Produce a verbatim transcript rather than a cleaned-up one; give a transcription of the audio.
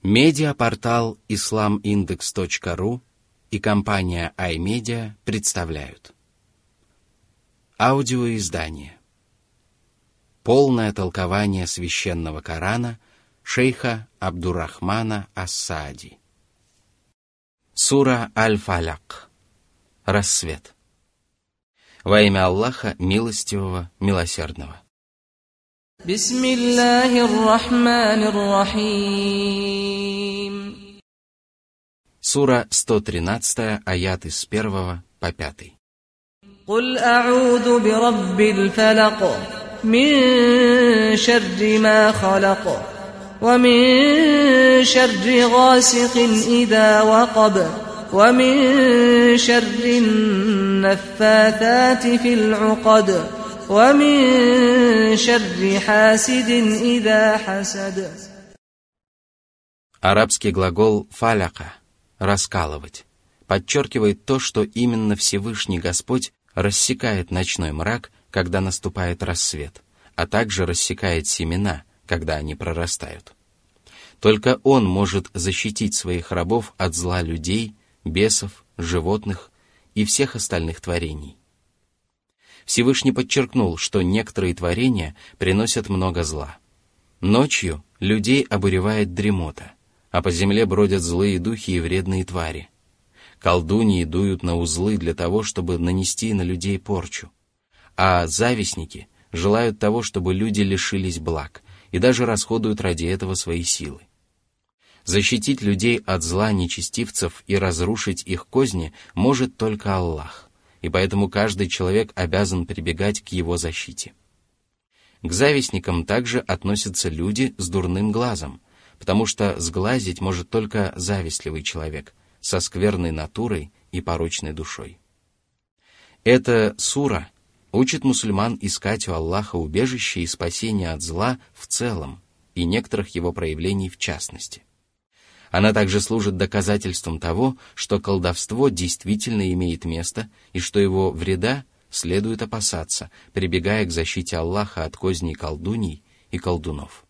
Медиапортал ислам индекс точка ру и компания iMedia представляют аудиоиздание «Полное толкование священного Корана» шейха Абдуррахмана ас-Саади. Сура Аль-Фаляк. Рассвет. Во имя Аллаха Милостивого, Милосердного. Бисмиллахир-рахманир-рахим. Сура сто тринадцать, аят с первого по пятый. Куль а'уду бираббил фалак, мин шарри ма халак, ва мин шарри гасикин ида вакаб, ва мин шарри наффаthati фил уқад, ва мин шарри хасидин ида хасад. Арабский глагол «фаляка» — «раскалывать» подчеркивает то, что именно Всевышний Господь рассекает ночной мрак, когда наступает рассвет, а также рассекает семена, когда они прорастают. Только Он может защитить своих рабов от зла людей, бесов, животных и всех остальных творений. Всевышний подчеркнул, что некоторые творения приносят много зла. Ночью людей обуревает дремота, а по земле бродят злые духи и вредные твари. Колдуньи дуют на узлы для того, чтобы нанести на людей порчу, а завистники желают того, чтобы люди лишились благ, и даже расходуют ради этого свои силы. Защитить людей от зла нечестивцев и разрушить их козни может только Аллах, и поэтому каждый человек обязан прибегать к его защите. К завистникам также относятся люди с дурным глазом, потому что сглазить может только завистливый человек со скверной натурой и порочной душой. Эта сура учит мусульман искать у Аллаха убежище и спасение от зла в целом и некоторых его проявлений в частности. Она также служит доказательством того, что колдовство действительно имеет место и что его вреда следует опасаться, прибегая к защите Аллаха от козней колдуней и колдунов.